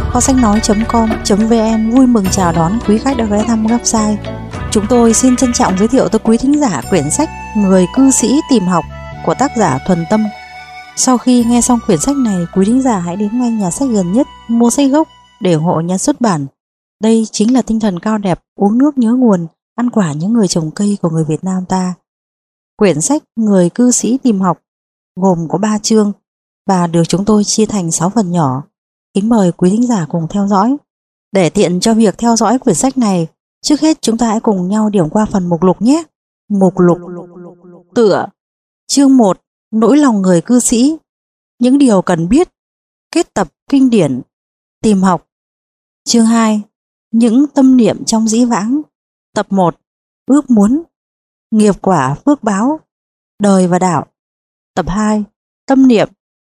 Kho sách nói.com.vn vui mừng chào đón quý khách đã ghé thăm website. Chúng tôi xin trân trọng giới thiệu tới quý thính giả quyển sách Người cư sĩ tìm học của tác giả Thuần Tâm. Sau khi nghe xong quyển sách này, quý thính giả hãy đến ngay nhà sách gần nhất mua sách gốc để ủng hộ nhà xuất bản. Đây chính là tinh thần cao đẹp, uống nước nhớ nguồn, ăn quả những người trồng cây của người Việt Nam ta. Quyển sách Người cư sĩ tìm học gồm có 3 chương và được chúng tôi chia thành 6 phần nhỏ. Kính mời quý thính giả cùng theo dõi. Để tiện cho việc theo dõi quyển sách này, trước hết chúng ta hãy cùng nhau điểm qua phần mục lục nhé. Mục lục. Tựa. Chương 1. Nỗi lòng người cư sĩ. Những điều cần biết. Kết tập kinh điển. Tìm học. Chương 2. Những tâm niệm trong dĩ vãng. Tập 1. Ước muốn. Nghiệp quả phước báo. Đời và đạo. Tập 2. Tâm niệm.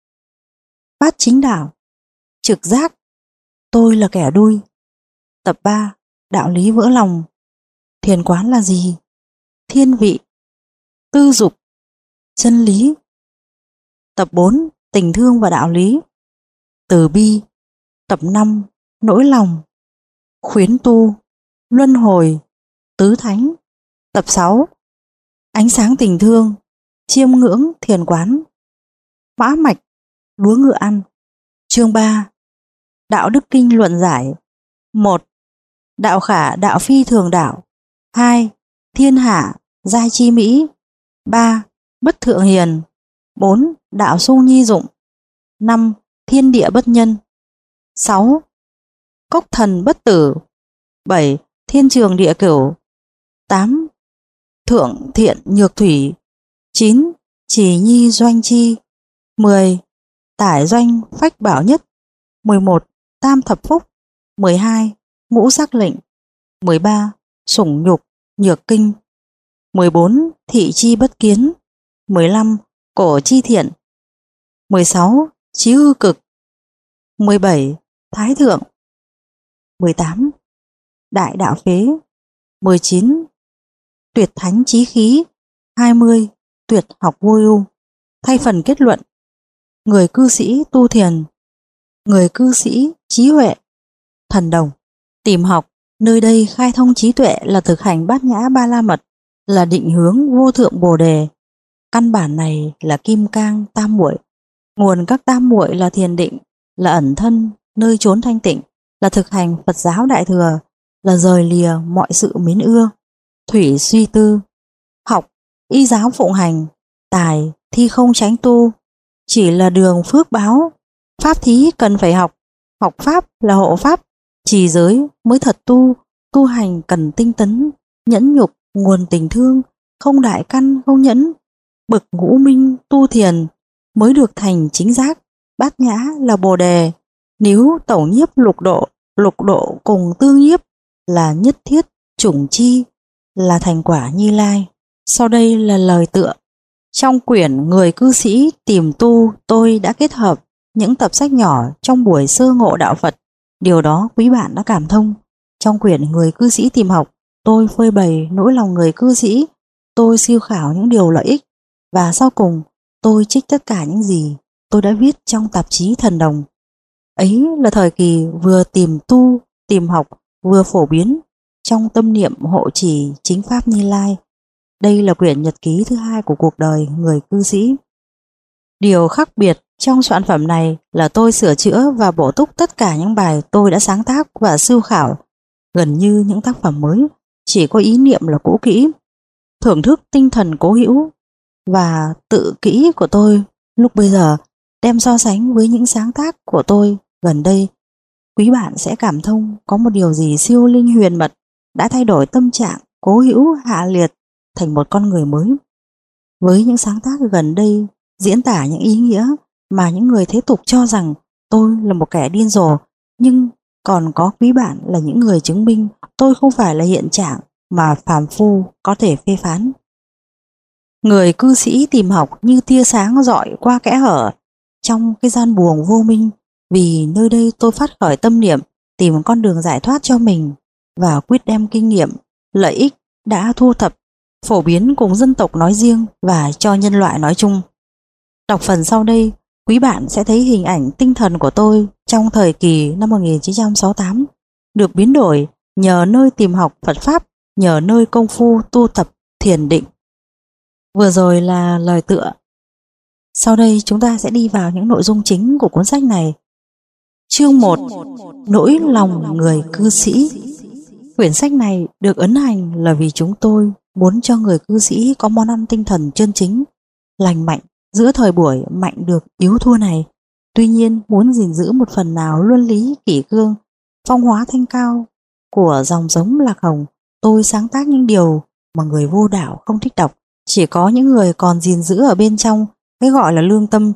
Bát chính đạo. Trực giác. Tôi là kẻ đuôi. Tập 3. Đạo lý vỡ lòng. Thiền quán là gì? Thiên vị. Tư dục. Chân lý. Tập 4. Tình thương và đạo lý. Từ bi. Tập 5. Nỗi lòng. Khuyến tu. Luân hồi. Tứ thánh. Tập 6. Ánh sáng tình thương. Chiêm ngưỡng thiền quán. Mã mạch. Đúa ngựa ăn. Chương 3. Đạo đức kinh luận giải. 1. Đạo khả đạo phi thường đạo. 2. Thiên hạ giai chi mỹ. 3. Bất thượng hiền. 4. Đạo sung nhi dụng. 5. Thiên địa bất nhân. 6. Cốc thần bất tử. 7. Thiên trường địa cửu. 8. Thượng thiện nhược thủy. 9. Chỉ nhi doanh chi. 10. Tải doanh phách bảo nhất. 11. Tam thập phúc. 12. Ngũ sắc lệnh. 13. Sủng nhục nhược kinh. 14. Thị chi bất kiến. 15. Cổ chi thiện. 16. Chí hư cực. 17. Thái thượng. 18. Đại đạo phế. 19. Tuyệt thánh chí khí. 20. Tuyệt học vô ưu. Thay phần kết luận. Người cư sĩ tu thiền. Người cư sĩ trí huệ. Thần đồng. Tìm học. Nơi đây khai thông trí tuệ là thực hành bát nhã ba la mật, là định hướng vô thượng bồ đề. Căn bản này là kim cang tam muội. Nguồn các tam muội là thiền định, là ẩn thân nơi chốn thanh tịnh, là thực hành Phật giáo đại thừa, là rời lìa mọi sự mến ưa. Thủy suy tư. Học. Y giáo phụng hành. Tài thi không tránh tu. Chỉ là đường phước báo. Pháp thí cần phải học. Học pháp là hộ pháp. Trì giới mới thật tu. Tu hành cần tinh tấn. Nhẫn nhục nguồn tình thương. Không đại căn không nhẫn. Bậc ngũ minh tu thiền mới được thành chính giác. Bát nhã là bồ đề. Nếu tẩu nhiếp lục độ cùng tương nhiếp là nhất thiết chủng chi, là thành quả Như Lai. Sau đây là lời tựa. Trong quyển Người cư sĩ tìm tu, tôi đã kết hợp những tập sách nhỏ trong buổi sơ ngộ đạo Phật. Điều đó quý bạn đã cảm thông. Trong quyển Người cư sĩ tìm học, tôi phơi bày nỗi lòng người cư sĩ. Tôi siêu khảo những điều lợi ích. Và sau cùng, tôi trích tất cả những gì tôi đã viết trong tạp chí Thần Đồng. Ấy là thời kỳ vừa tìm tu, tìm học, vừa phổ biến trong tâm niệm hộ trì chính pháp Như Lai. Đây là quyển nhật ký thứ 2 của cuộc đời người cư sĩ. Điều khác biệt trong soạn phẩm này là tôi sửa chữa và bổ túc tất cả những bài tôi đã sáng tác và sưu khảo. Gần như những tác phẩm mới chỉ có ý niệm là cũ kỹ. Thưởng thức tinh thần cố hữu và tự kỹ của tôi lúc bây giờ đem so sánh với những sáng tác của tôi gần đây, quý bạn sẽ cảm thông có một điều gì siêu linh huyền mật đã thay đổi tâm trạng cố hữu hạ liệt thành một con người mới. Với những sáng tác gần đây diễn tả những ý nghĩa mà những người thế tục cho rằng tôi là một kẻ điên rồ, nhưng còn có quý bạn là những người chứng minh tôi không phải là hiện trạng mà phàm phu có thể phê phán. Người cư sĩ tìm học như tia sáng rọi qua kẽ hở trong cái gian buồng vô minh, vì nơi đây tôi phát khởi tâm niệm tìm con đường giải thoát cho mình và quyết đem kinh nghiệm, lợi ích đã thu thập phổ biến cùng dân tộc nói riêng và cho nhân loại nói chung. Đọc phần sau đây, Quý bạn sẽ thấy hình ảnh tinh thần của tôi trong thời kỳ năm 1968 được biến đổi nhờ nơi tìm học Phật Pháp, nhờ nơi công phu tu tập thiền định. Vừa rồi là lời tựa. Sau đây chúng ta sẽ đi vào những nội dung chính của cuốn sách này. Chương 1. Nỗi lòng người cư sĩ. Quyển sách này được ấn hành là vì chúng tôi muốn cho người cư sĩ có món ăn tinh thần chân chính, lành mạnh giữa thời buổi mạnh được yếu thua này. Tuy nhiên muốn gìn giữ một phần nào luân lý kỷ cương, phong hóa thanh cao của dòng giống Lạc Hồng, tôi sáng tác những điều mà người vô đạo không thích đọc. Chỉ có những người còn gìn giữ ở bên trong cái gọi là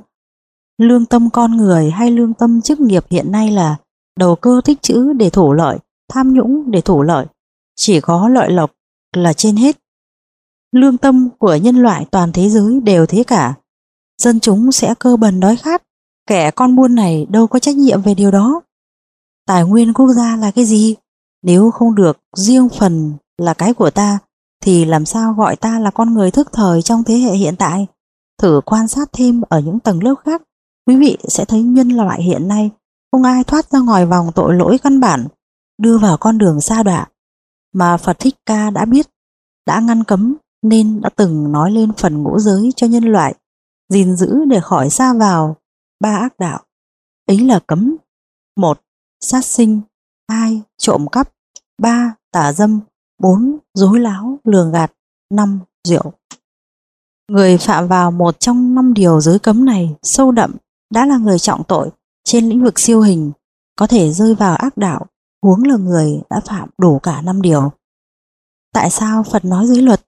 lương tâm con người hay lương tâm chức nghiệp hiện nay là đầu cơ tích trữ để thủ lợi, tham nhũng để thủ lợi, chỉ có lợi lộc là trên hết. Lương tâm của nhân loại toàn thế giới đều thế cả. Dân chúng sẽ cơ bần đói khát, kẻ con buôn này đâu có trách nhiệm về điều đó. Tài nguyên quốc gia là cái gì? Nếu không được riêng phần là cái của ta, thì làm sao gọi ta là con người thức thời trong thế hệ hiện tại? Thử quan sát thêm ở những tầng lớp khác, quý vị sẽ thấy nhân loại hiện nay không ai thoát ra ngoài vòng tội lỗi căn bản, đưa vào con đường sa đọa mà Phật Thích Ca đã biết, đã ngăn cấm, nên đã từng nói lên phần ngũ giới cho nhân loại gìn giữ để khỏi sa vào ba ác đạo. Ấy là cấm: 1. Sát sinh, 2. Trộm cắp, 3. Tà dâm, 4. Dối láo, lường gạt, 5. Rượu. Người phạm vào một trong 5 điều giới cấm này sâu đậm đã là người trọng tội trên lĩnh vực siêu hình, có thể rơi vào ác đạo, huống là người đã phạm đủ cả 5 điều. Tại sao Phật nói giới luật?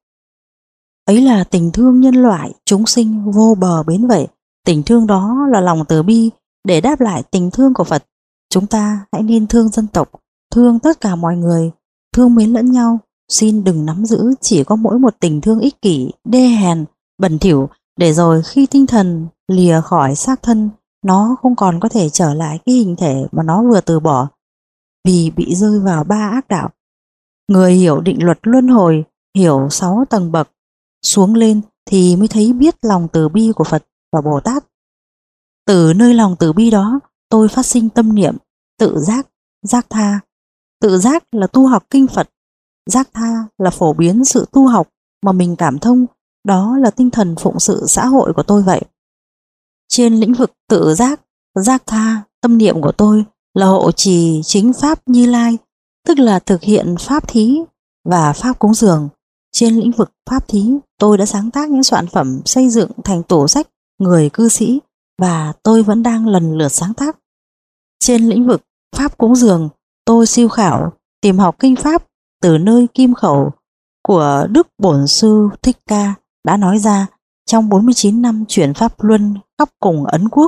Ấy là tình thương nhân loại chúng sinh vô bờ bến vậy. Tình thương đó là lòng từ bi để đáp lại tình thương của Phật. Chúng ta hãy nên thương dân tộc, thương tất cả mọi người, thương mến lẫn nhau. Xin đừng nắm giữ chỉ có mỗi một tình thương ích kỷ, đê hèn, bẩn thỉu, để rồi khi tinh thần lìa khỏi xác thân, nó không còn có thể trở lại cái hình thể mà nó vừa từ bỏ, vì bị rơi vào ba ác đạo. Người hiểu định luật luân hồi, hiểu 6 tầng bậc xuống lên thì mới thấy biết lòng từ bi của Phật và Bồ Tát. Từ nơi lòng từ bi đó, tôi phát sinh tâm niệm tự giác, giác tha. Tự giác là tu học kinh Phật, giác tha là phổ biến sự tu học mà mình cảm thông. Đó là tinh thần phụng sự xã hội của tôi vậy. Trên lĩnh vực tự giác, giác tha, tâm niệm của tôi là hộ trì chính pháp Như Lai, tức là thực hiện pháp thí và pháp cúng dường. Trên lĩnh vực pháp thí, tôi đã sáng tác những soạn phẩm xây dựng thành tủ sách người cư sĩ, và tôi vẫn đang lần lượt sáng tác. Trên lĩnh vực pháp cúng dường, tôi siêu khảo, tìm học kinh pháp từ nơi kim khẩu của Đức Bổn Sư Thích Ca đã nói ra trong 49 năm chuyển pháp luân khắp cùng Ấn Quốc.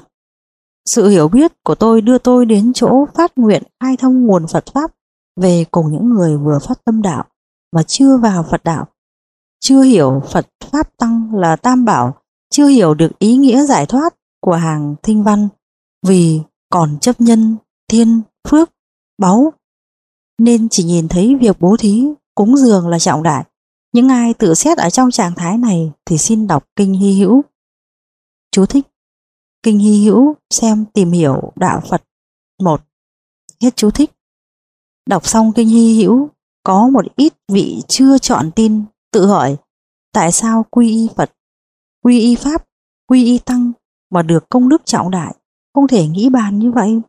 Sự hiểu biết của tôi đưa tôi đến chỗ phát nguyện khai thông nguồn Phật Pháp về cùng những người vừa phát tâm đạo mà chưa vào Phật đạo, chưa hiểu Phật Pháp Tăng là Tam Bảo, chưa hiểu được ý nghĩa giải thoát của hàng thinh văn, vì còn chấp nhân, thiên, phước, báu, nên chỉ nhìn thấy việc bố thí, cúng dường là trọng đại. Những ai tự xét ở trong trạng thái này thì xin đọc Kinh Hy Hữu. Chú thích: Kinh Hy Hữu xem tìm hiểu đạo Phật 1. Hết chú thích. Đọc xong Kinh Hy Hữu, có một ít vị chưa chọn tin tự hỏi tại sao quy y Phật, quy y Pháp, quy y Tăng mà được công đức trọng đại, không thể nghĩ bàn như vậy.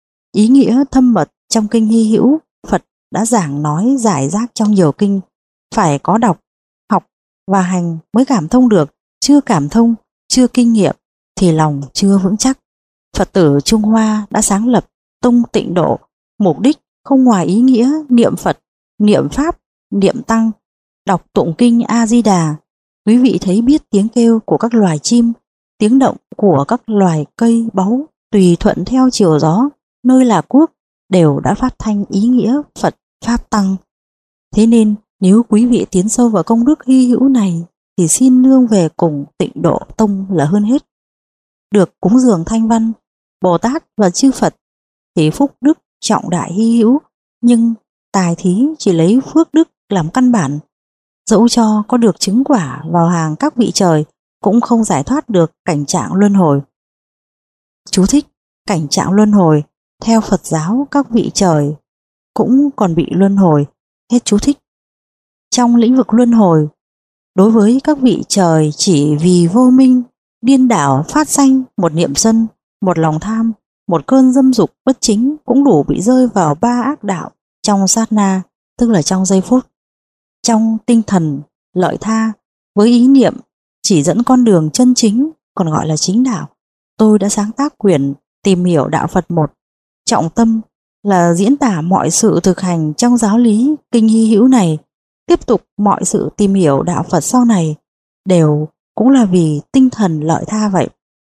Ý nghĩa thâm mật trong Kinh Hy Hữu, Phật đã giảng nói giải rác trong nhiều kinh, phải có đọc, học và hành mới cảm thông được. Chưa cảm thông, chưa kinh nghiệm thì lòng chưa vững chắc. Phật tử Trung Hoa đã sáng lập tông Tịnh Độ, mục đích không ngoài ý nghĩa niệm Phật, niệm Pháp, niệm Tăng, đọc tụng kinh A Di Đà. Quý vị thấy biết tiếng kêu của các loài chim, tiếng động của các loài cây báu tùy thuận theo chiều gió, nơi là quốc đều đã phát thanh ý nghĩa Phật Pháp Tăng. Thế nên nếu quý vị tiến sâu vào công đức hy hữu này thì xin nương về cùng Tịnh Độ Tông là hơn hết. Được cúng dường thanh văn, Bồ Tát và chư Phật thì phúc đức trọng đại hy hữu, nhưng tài thí chỉ lấy phước đức làm căn bản. Dẫu cho có được chứng quả vào hàng các vị trời cũng không giải thoát được cảnh trạng luân hồi. Chú thích: cảnh trạng luân hồi theo Phật giáo, các vị trời cũng còn bị luân hồi. Hết chú thích. Trong lĩnh vực luân hồi, đối với các vị trời chỉ vì vô minh, điên đảo phát sanh một niệm sân, một lòng tham, một cơn dâm dục bất chính cũng đủ bị rơi vào ba ác đạo trong sát na, tức là trong giây phút. Trong tinh thần lợi tha với ý niệm chỉ dẫn con đường chân chính, còn gọi là chính đạo, tôi đã sáng tác quyển Tìm hiểu đạo Phật 1. Trọng tâm là diễn tả mọi sự thực hành trong giáo lý kinh hy hữu này. Tiếp tục mọi sự tìm hiểu đạo Phật sau này đều cũng là vì tinh thần lợi tha vậy.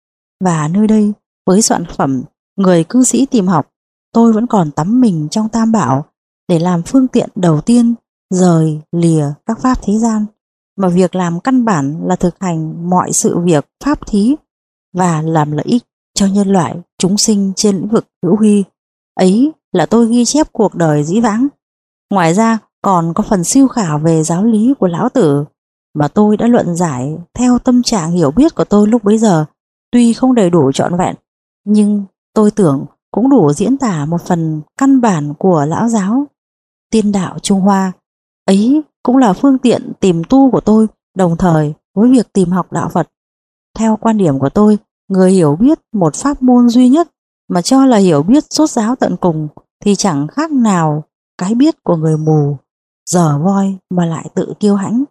Và nơi đây, với soạn phẩm Người cư sĩ tìm học, tôi vẫn còn tắm mình trong Tam Bảo để làm phương tiện đầu tiên rời lìa các pháp thế gian, mà việc làm căn bản là thực hành mọi sự việc pháp thí và làm lợi ích cho nhân loại chúng sinh trên lĩnh vực hữu huy. Ấy là tôi ghi chép cuộc đời dĩ vãng. Ngoài ra còn có phần siêu khảo về giáo lý của Lão Tử mà tôi đã luận giải theo tâm trạng hiểu biết của tôi lúc bấy giờ. Tuy không đầy đủ trọn vẹn, nhưng tôi tưởng cũng đủ diễn tả một phần căn bản của lão giáo Tiên đạo Trung Hoa. Ấy cũng là phương tiện tìm tu của tôi đồng thời với việc tìm học đạo Phật. Theo quan điểm của tôi, người hiểu biết một pháp môn duy nhất mà cho là hiểu biết sốt giáo tận cùng thì chẳng khác nào cái biết của người mù, dở voi mà lại tự kiêu hãnh.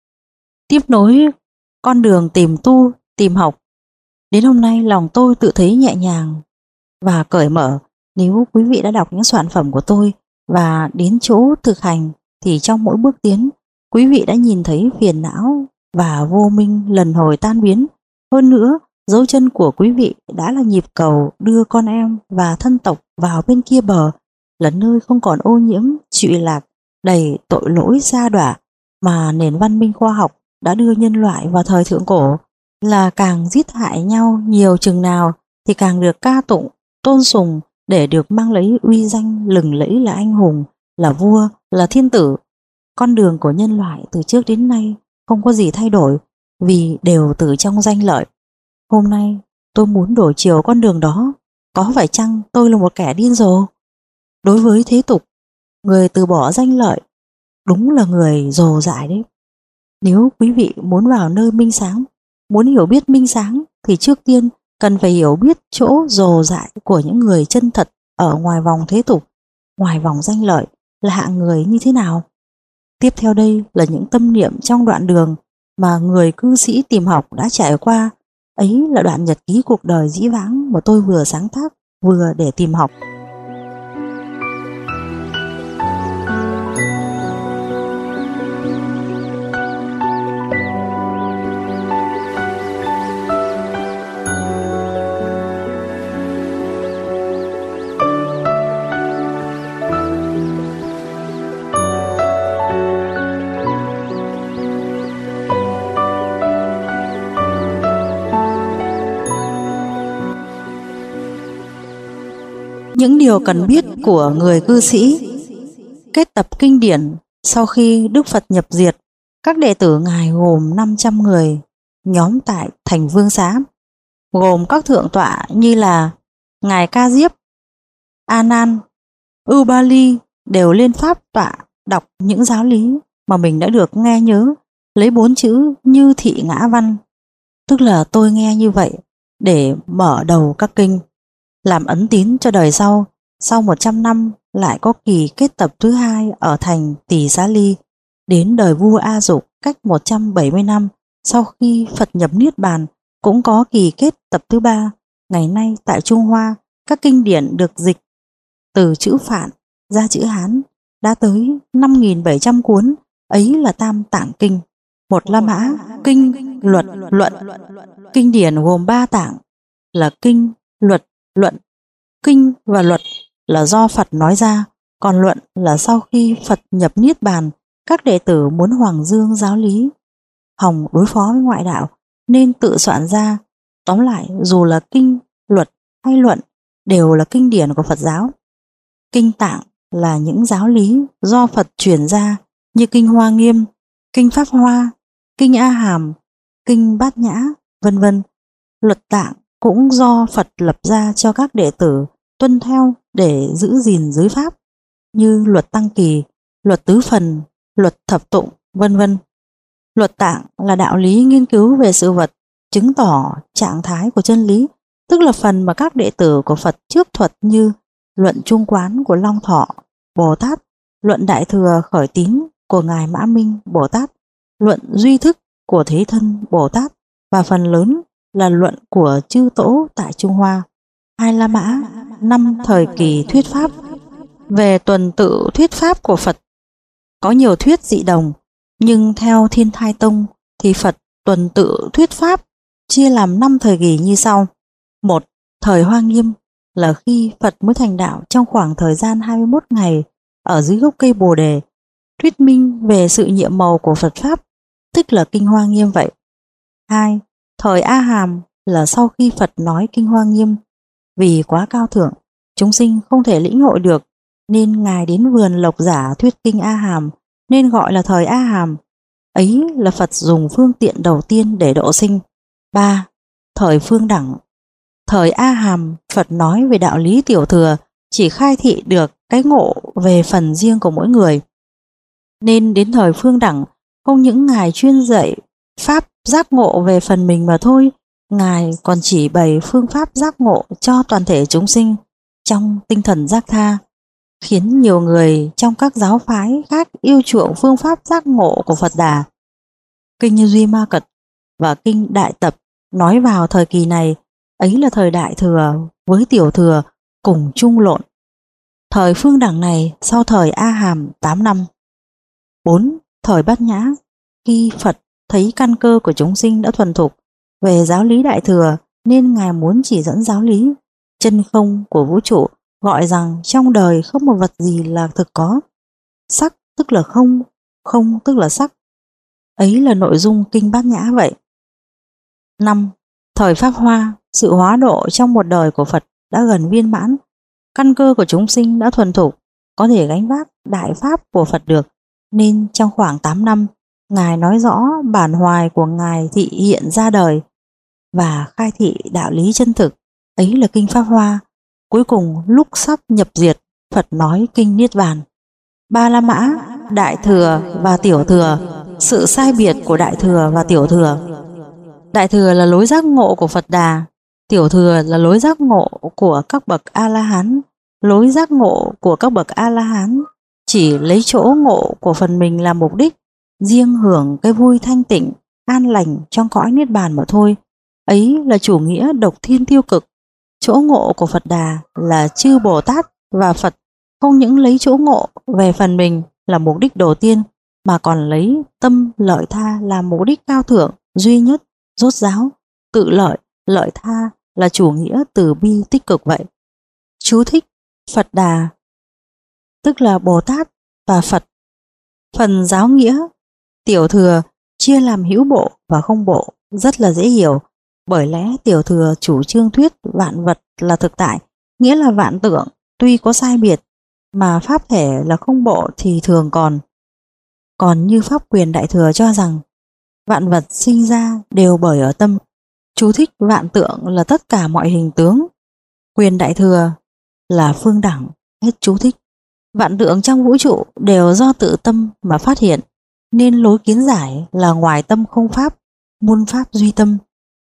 Tiếp nối con đường tìm tu, tìm học, đến hôm nay lòng tôi tự thấy nhẹ nhàng và cởi mở. Nếu quý vị đã đọc những soạn phẩm của tôi và đến chỗ thực hành thì trong mỗi bước tiến, quý vị đã nhìn thấy phiền não và vô minh lần hồi tan biến. Hơn nữa, dấu chân của quý vị đã là nhịp cầu đưa con em và thân tộc vào bên kia bờ, là nơi không còn ô nhiễm, trụy lạc, đầy tội lỗi sa đọa mà nền văn minh khoa học đã đưa nhân loại vào thời thượng cổ, là càng giết hại nhau nhiều chừng nào thì càng được ca tụng, tôn sùng để được mang lấy uy danh lừng lẫy là anh hùng, là vua, là thiên tử. Con đường của nhân loại từ trước đến nay không có gì thay đổi vì đều từ trong danh lợi. Hôm nay tôi muốn đổi chiều con đường đó. Có phải chăng tôi là một kẻ điên rồ? Đối với thế tục, người từ bỏ danh lợi đúng là người rồ dại đấy. Nếu quý vị muốn vào nơi minh sáng, muốn hiểu biết minh sáng thì trước tiên cần phải hiểu biết chỗ rồ dại của những người chân thật ở ngoài vòng thế tục, ngoài vòng danh lợi là hạng người như thế nào. Tiếp theo đây là những tâm niệm trong đoạn đường mà người cư sĩ tìm học đã trải qua. Ấy là đoạn nhật ký cuộc đời dĩ vãng mà tôi vừa sáng tác vừa để tìm học. Những điều cần biết của người cư sĩ. Kết tập kinh điển. Sau khi Đức Phật nhập diệt, các đệ tử Ngài gồm 500 người, nhóm tại thành Vương Xá, gồm các thượng tọa như là Ngài Ca Diếp, A Nan, Ubali đều lên pháp tọa đọc những giáo lý mà mình đã được nghe nhớ, lấy 4 chữ như thị ngã văn, tức là tôi nghe như vậy để mở đầu các kinh, làm ấn tín cho đời sau. Sau 100 năm lại có kỳ kết tập thứ hai ở thành Tỳ Xá Ly. Đến đời vua A Dục cách 170 năm sau khi Phật nhập Niết Bàn cũng có kỳ kết tập thứ ba. Ngày nay tại Trung Hoa, các kinh điển được dịch từ chữ Phạn ra chữ Hán đã tới 5.700 cuốn. Ấy là Tam Tạng Kinh, một La Mã Kinh, Luật, Luận. Kinh điển gồm 3 tạng là Kinh, Luật, Luận. Kinh và Luật là do Phật nói ra, còn Luận là sau khi Phật nhập Niết Bàn, các đệ tử muốn hoàng dương giáo lý, hòng đối phó với ngoại đạo nên tự soạn ra. Tóm lại, dù là Kinh, Luật hay Luận đều là kinh điển của Phật giáo. Kinh Tạng là những giáo lý do Phật truyền ra như Kinh Hoa Nghiêm, Kinh Pháp Hoa, Kinh A Hàm, Kinh Bát Nhã, vân vân. Luật Tạng cũng do Phật lập ra cho các đệ tử tuân theo để giữ gìn giới pháp, như luật tăng kỳ, luật tứ phần, luật thập tụng, vân vân. Luật tạng là đạo lý nghiên cứu về sự vật, chứng tỏ trạng thái của chân lý, tức là phần mà các đệ tử của Phật trước thuật, như luận Trung Quán của Long Thọ Bồ Tát, luận Đại Thừa Khởi Tín của Ngài Mã Minh Bồ Tát, luận Duy Thức của Thế Thân Bồ Tát, và phần lớn là luận của chư tổ tại Trung Hoa, Hai La Mã, 5 thời kỳ thuyết pháp. Về tuần tự thuyết pháp của Phật, có nhiều thuyết dị đồng, nhưng theo Thiên Thai Tông thì Phật tuần tự thuyết pháp chia làm 5 thời kỳ như sau. 1. Thời Hoa Nghiêm là khi Phật mới thành đạo trong khoảng thời gian 21 ngày ở dưới gốc cây Bồ Đề, thuyết minh về sự nhiệm màu của Phật Pháp, tức là Kinh Hoa Nghiêm vậy. 2. Thời A Hàm là sau khi Phật nói Kinh Hoa Nghiêm, vì quá cao thượng, chúng sinh không thể lĩnh hội được, nên Ngài đến vườn Lộc Giả thuyết Kinh A Hàm, nên gọi là thời A Hàm. Ấy là Phật dùng phương tiện đầu tiên để độ sinh. 3. Thời Phương Đẳng. Thời A Hàm, Phật nói về đạo lý tiểu thừa, chỉ khai thị được cái ngộ về phần riêng của mỗi người. Nên đến thời Phương Đẳng, không những Ngài chuyên dạy pháp giác ngộ về phần mình mà thôi, Ngài còn chỉ bày phương pháp giác ngộ cho toàn thể chúng sinh trong tinh thần giác tha, khiến nhiều người trong các giáo phái khác yêu chuộng phương pháp giác ngộ của Phật Đà. Kinh Như Duy Ma Cật và Kinh Đại Tập nói vào thời kỳ này, ấy là thời Đại Thừa với Tiểu Thừa cùng chung lộn. Thời Phương Đẳng này sau thời A Hàm 8 năm. 4. Thời Bát Nhã, khi Phật thấy căn cơ của chúng sinh đã thuần thục về giáo lý Đại Thừa, nên Ngài muốn chỉ dẫn giáo lý chân không của vũ trụ, gọi rằng trong đời không một vật gì là thực có. Sắc tức là không, không tức là sắc. Ấy là nội dung Kinh Bát Nhã vậy. 5. Thời Pháp Hoa, sự hóa độ trong một đời của Phật đã gần viên mãn, căn cơ của chúng sinh đã thuần thục, có thể gánh vác đại pháp của Phật được, nên trong khoảng 8 năm, Ngài nói rõ bản hoài của Ngài thị hiện ra đời và khai thị đạo lý chân thực, ấy là Kinh Pháp Hoa. Cuối cùng lúc sắp nhập diệt, Phật nói Kinh Niết Bàn. Ba La Mã, Đại Thừa và Tiểu Thừa, sự sai biệt của Đại Thừa và Tiểu Thừa. Đại Thừa là lối giác ngộ của Phật Đà, Tiểu Thừa là lối giác ngộ của các bậc A-la-hán. Lối giác ngộ của các bậc A-la-hán chỉ lấy chỗ ngộ của phần mình làm mục đích, riêng hưởng cái vui thanh tịnh, an lành trong cõi Niết Bàn mà thôi. Ấy là chủ nghĩa độc thiên tiêu cực. Chỗ ngộ của Phật Đà là chư Bồ Tát và Phật không những lấy chỗ ngộ về phần mình là mục đích đầu tiên, mà còn lấy tâm lợi tha làm mục đích cao thượng, duy nhất, rốt ráo. Tự lợi, lợi tha là chủ nghĩa từ bi tích cực vậy. Chú thích: Phật Đà tức là Bồ Tát và Phật. Phần giáo nghĩa Tiểu Thừa chia làm hữu bộ và không bộ rất là dễ hiểu, bởi lẽ Tiểu Thừa chủ trương thuyết vạn vật là thực tại, nghĩa là vạn tượng tuy có sai biệt, mà pháp thể là không bộ thì thường còn. Còn như pháp quyền Đại Thừa cho rằng vạn vật sinh ra đều bởi ở tâm. Chú thích: vạn tượng là tất cả mọi hình tướng, quyền Đại Thừa là phương đẳng. Hết chú thích. Vạn tượng trong vũ trụ đều do tự tâm mà phát hiện, nên lối kiến giải là ngoài tâm không pháp, muôn pháp duy tâm.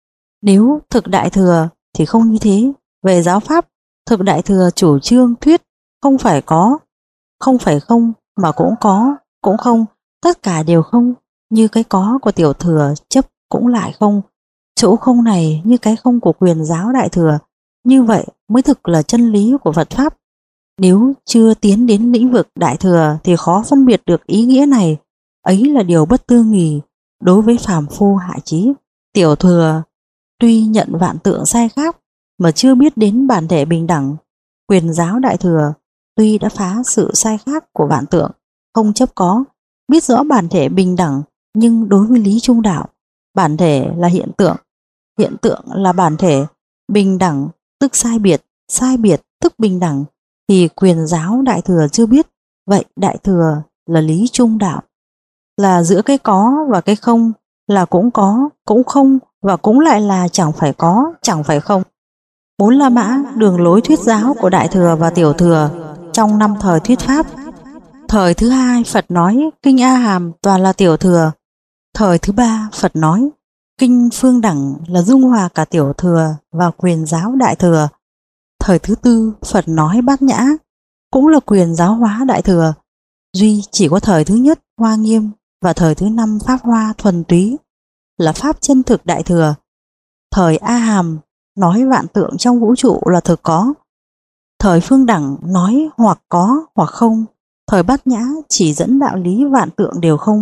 Nếu thực Đại Thừa thì không như thế. Về giáo pháp, thực Đại Thừa chủ trương thuyết không phải có, không phải không, mà cũng có, cũng không, tất cả đều không. Như cái có của Tiểu Thừa chấp cũng lại không. Chỗ không này như cái không của quyền giáo Đại Thừa. Như vậy mới thực là chân lý của Phật Pháp. Nếu chưa tiến đến lĩnh vực Đại Thừa thì khó phân biệt được ý nghĩa này. Ấy là điều bất tương nghì đối với phàm phu hạ trí. Tiểu Thừa tuy nhận vạn tượng sai khác mà chưa biết đến bản thể bình đẳng. Quyền giáo Đại Thừa tuy đã phá sự sai khác của vạn tượng, không chấp có, biết rõ bản thể bình đẳng, nhưng đối với lý trung đạo, bản thể là hiện tượng là bản thể, bình đẳng tức sai biệt tức bình đẳng, thì quyền giáo Đại Thừa chưa biết. Vậy Đại Thừa là lý trung đạo, là giữa cái có và cái không, là cũng có, cũng không, và cũng lại là chẳng phải có, chẳng phải không. Bốn La Mã, đường lối thuyết giáo của Đại Thừa và Tiểu Thừa trong 5 thời thuyết pháp. Thời thứ hai, Phật nói kinh A Hàm toàn là Tiểu Thừa. Thời thứ ba, Phật nói kinh Phương Đẳng là dung hòa cả Tiểu Thừa và quyền giáo Đại Thừa. Thời thứ tư, Phật nói Bát Nhã cũng là quyền giáo hóa Đại Thừa. Duy chỉ có thời thứ nhất Hoa Nghiêm và thời thứ năm Pháp Hoa thuần túy là pháp chân thực Đại Thừa. Thời A Hàm nói vạn tượng trong vũ trụ là thực có. Thời Phương Đẳng nói hoặc có hoặc không. Thời Bát Nhã chỉ dẫn đạo lý vạn tượng đều không.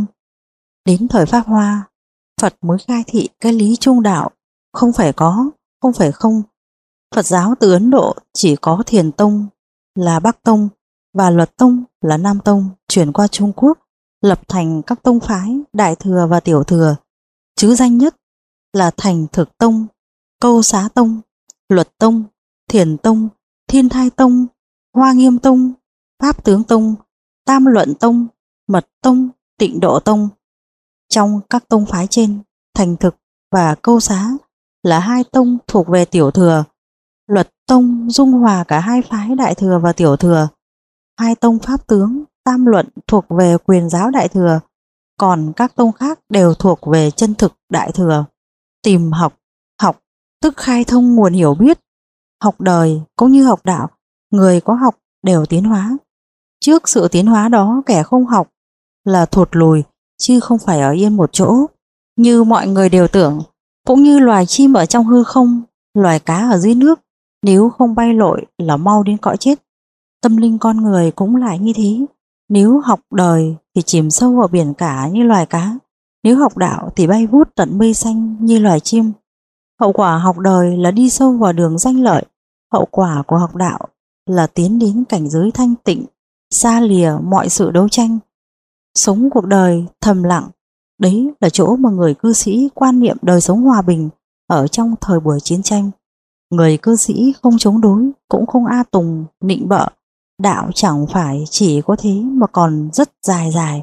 Đến thời Pháp Hoa, Phật mới khai thị cái lý trung đạo, không phải có, không phải không. Phật giáo từ Ấn Độ chỉ có Thiền Tông là Bắc Tông và Luật Tông là Nam Tông chuyển qua Trung Quốc, lập thành các tông phái Đại Thừa và Tiểu Thừa. Chứ danh nhất là Thành Thực Tông, Câu Xá Tông, Luật Tông, Thiền Tông, Thiên Thai Tông, Hoa Nghiêm Tông, Pháp Tướng Tông, Tam Luận Tông, Mật Tông, Tịnh Độ Tông. Trong các tông phái trên, Thành Thực và Câu Xá là hai tông thuộc về Tiểu Thừa. Luật Tông dung hòa cả hai phái Đại Thừa và Tiểu Thừa. Hai tông Pháp Tướng, Tam Luận thuộc về quyền giáo Đại Thừa, còn các tông khác đều thuộc về chân thực Đại Thừa. Tìm học, học tức khai thông nguồn hiểu biết. Học đời cũng như học đạo, người có học đều tiến hóa. Trước sự tiến hóa đó, kẻ không học là thụt lùi, chứ không phải ở yên một chỗ như mọi người đều tưởng. Cũng như loài chim ở trong hư không, loài cá ở dưới nước, nếu không bay lội là mau đến cõi chết. Tâm linh con người cũng lại như thế. Nếu học đời thì chìm sâu vào biển cả như loài cá, nếu học đạo thì bay vút tận mây xanh như loài chim. Hậu quả học đời là đi sâu vào đường danh lợi, hậu quả của học đạo là tiến đến cảnh giới thanh tịnh, xa lìa mọi sự đấu tranh, sống cuộc đời thầm lặng. Đấy là chỗ mà người cư sĩ quan niệm đời sống hòa bình ở trong thời buổi chiến tranh. Người cư sĩ không chống đối, cũng không a tùng, nịnh bợ. Đạo chẳng phải chỉ có thế mà còn rất dài dài.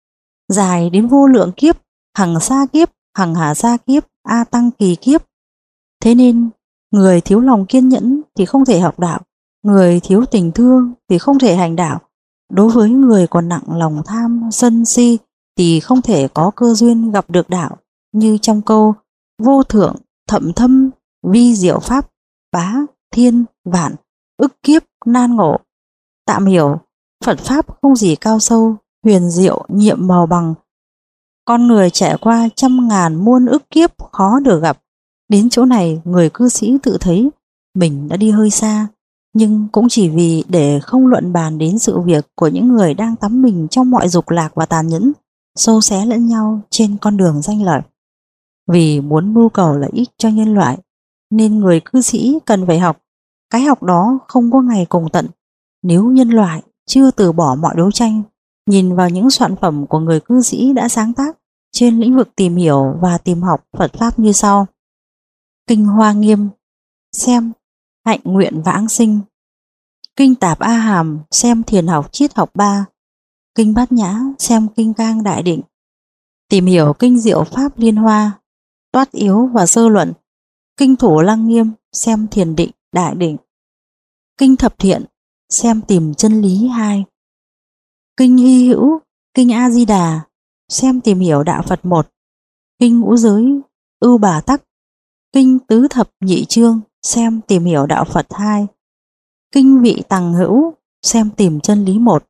Dài đến vô lượng kiếp, hằng sa kiếp, hằng hà sa kiếp, a tăng kỳ kiếp. Thế nên, người thiếu lòng kiên nhẫn thì không thể học đạo, người thiếu tình thương thì không thể hành đạo. Đối với người còn nặng lòng tham, sân si thì không thể có cơ duyên gặp được đạo, như trong câu vô thượng, thậm thâm, vi diệu pháp, bá, thiên, vạn, ức kiếp, nan ngộ. Tạm hiểu, Phật Pháp không gì cao sâu, huyền diệu, nhiệm màu bằng. Con người trải qua trăm ngàn muôn ức kiếp khó được gặp. Đến chỗ này, người cư sĩ tự thấy mình đã đi hơi xa, nhưng cũng chỉ vì để không luận bàn đến sự việc của những người đang tắm mình trong mọi dục lạc và tàn nhẫn, xô xé lẫn nhau trên con đường danh lợi. Vì muốn mưu cầu lợi ích cho nhân loại, nên người cư sĩ cần phải học. Cái học đó không có ngày cùng tận. Nếu nhân loại chưa từ bỏ mọi đấu tranh, nhìn vào những soạn phẩm của người cư sĩ đã sáng tác trên lĩnh vực tìm hiểu và tìm học Phật Pháp như sau. Kinh Hoa Nghiêm, xem Hạnh Nguyện Vãng Sinh. Kinh Tạp A Hàm, xem Thiền học Triết học 3. Kinh Bát Nhã, xem Kinh Cang Đại Định. Tìm hiểu kinh diệu Pháp Liên Hoa, Toát Yếu và Sơ Luận. Kinh Thủ Lăng Nghiêm, xem Thiền Định Đại Định. Kinh Thập Thiện, xem Tìm Chân Lý 2. Kinh Hy Hữu, Kinh A Di Đà, xem Tìm Hiểu Đạo Phật 1. Kinh Ngũ Giới, Ưu Bà Tắc. Kinh Tứ Thập Nhị Chương, xem Tìm Hiểu Đạo Phật 2. Kinh Vị Tằng Hữu, xem Tìm Chân Lý 1.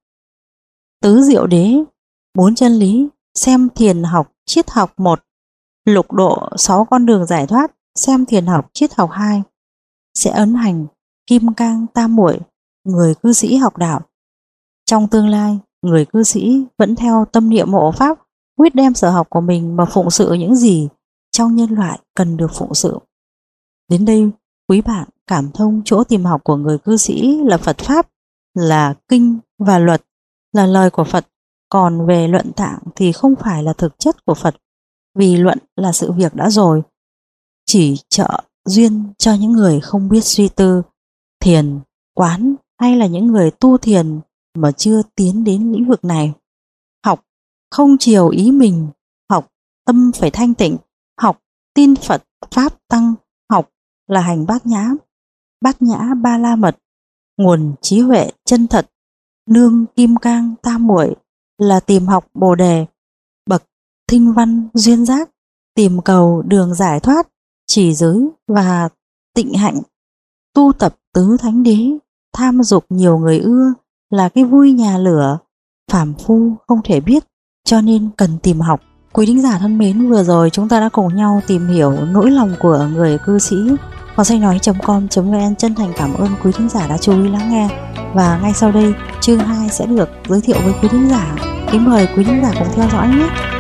Tứ Diệu Đế, 4 chân lý, xem Thiền học Triết học 1. Lục độ 6 con đường giải thoát, xem Thiền học Triết học 2. Sẽ ấn hành Kim Cang Tam Muội, người cư sĩ học đạo. Trong tương lai, người cư sĩ vẫn theo tâm niệm hộ pháp, quyết đem sở học của mình mà phụng sự những gì trong nhân loại cần được phụng sự. Đến đây, quý bạn cảm thông chỗ tìm học của người cư sĩ là Phật Pháp, là kinh và luật, là lời của Phật. Còn về luận tạng thì không phải là thực chất của Phật, vì luận là sự việc đã rồi, chỉ trợ duyên cho những người không biết suy tư, thiền, quán hay là những người tu thiền mà chưa tiến đến lĩnh vực này. Học không chiều ý mình, học tâm phải thanh tịnh, học tin Phật pháp tăng học là hành bát nhã ba la mật, nguồn trí huệ chân thật, nương kim cang tam muội là tìm học bồ đề, bậc thinh văn duyên giác, tìm cầu đường giải thoát, chỉ giới và tịnh hạnh, tu tập tứ thánh đế, tham dục nhiều người ưa là cái vui nhà lửa, phàm phu không thể biết, cho nên cần tìm học. Quý thính giả thân mến, vừa rồi chúng ta đã cùng nhau tìm hiểu nỗi lòng của người cư sĩ. Kho sách nói.com.vn chân thành cảm ơn quý thính giả đã chú ý lắng nghe. Và ngay sau đây, chương 2 sẽ được giới thiệu với quý thính giả. Kính mời quý thính giả cùng theo dõi nhé.